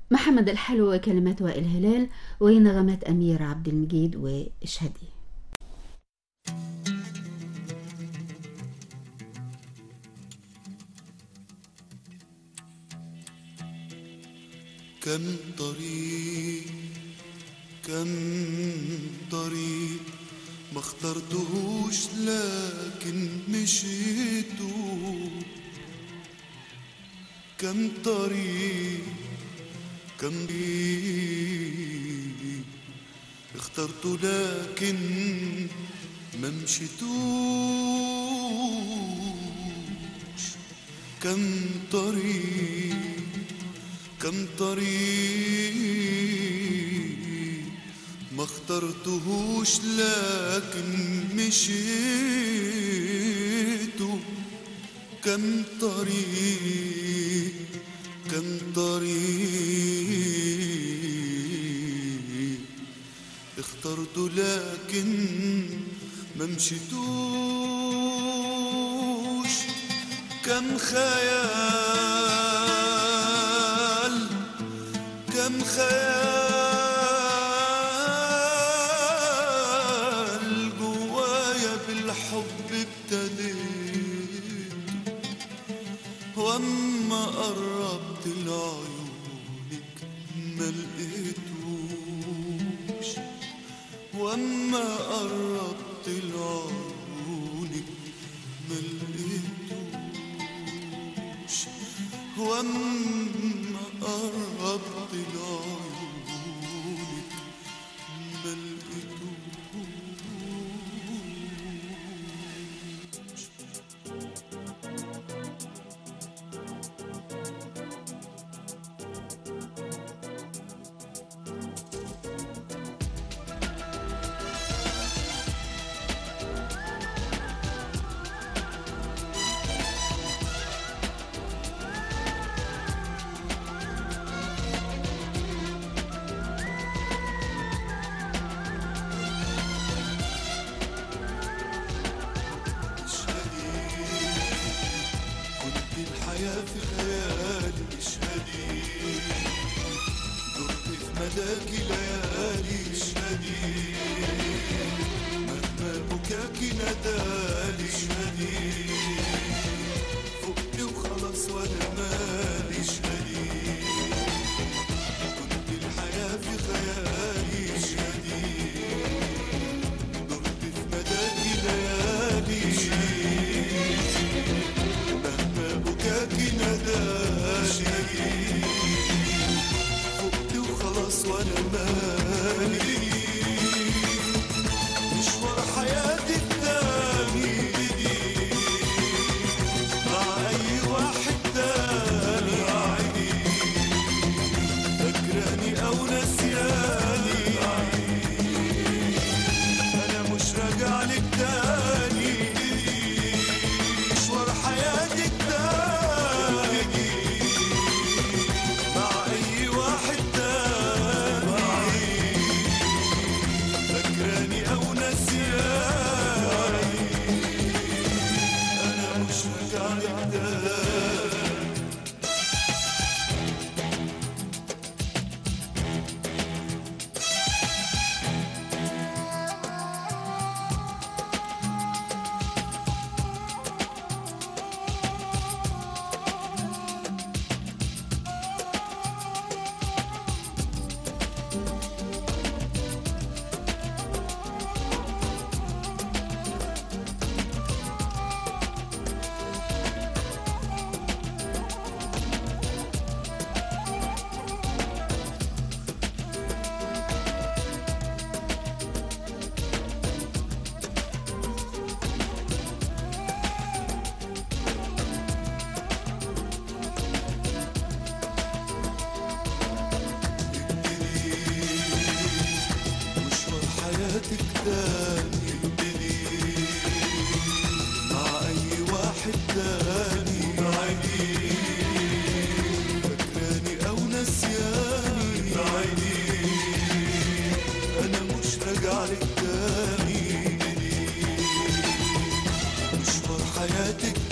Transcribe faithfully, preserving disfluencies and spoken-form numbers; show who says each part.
Speaker 1: محمد الحلو وكلمات وائل هلال ونغمات أمير عبد المجيد واشهدي.
Speaker 2: كم طريق كم طريق ما اخترتهوش لكن مشيته، كم طريق كم طريق اخترته لكن ما مشيتوش، كم طريق كم طريق ما اخترتهوش لكن مشيته، كم طريق كم طريق اخترته لكن ما مشيتوش، كم خيال كم خيال جوايا بالحب ابتديت، واما قربت لعيونك ما لقيتوش، واما قربت لعيونك ما لقيتوش، واما قربت لعيونك ما لقيتوش. الحياة في خيالي اشهدي، دقت في مداكي ليالي اشهدي، مهما بكاكي ندالي اشهدي، فقت وخلاص وانا مالي اشهدي، كنت الحياة في خيالي اشهدي، دقت في مداكي ليالي اشهدي، فقت وخلاص وانا مالي، مشوار حياتي التاني مع اي واحد تاني عادي، فاكراني او نسياني انا مش راجع لك تاني، مشوار حياتي حياتك تاني ابتدي مع اي واحد تاني عادي، فاكراني او نسياني عادي، انا مش راجع لك تاني، مشوار حياتك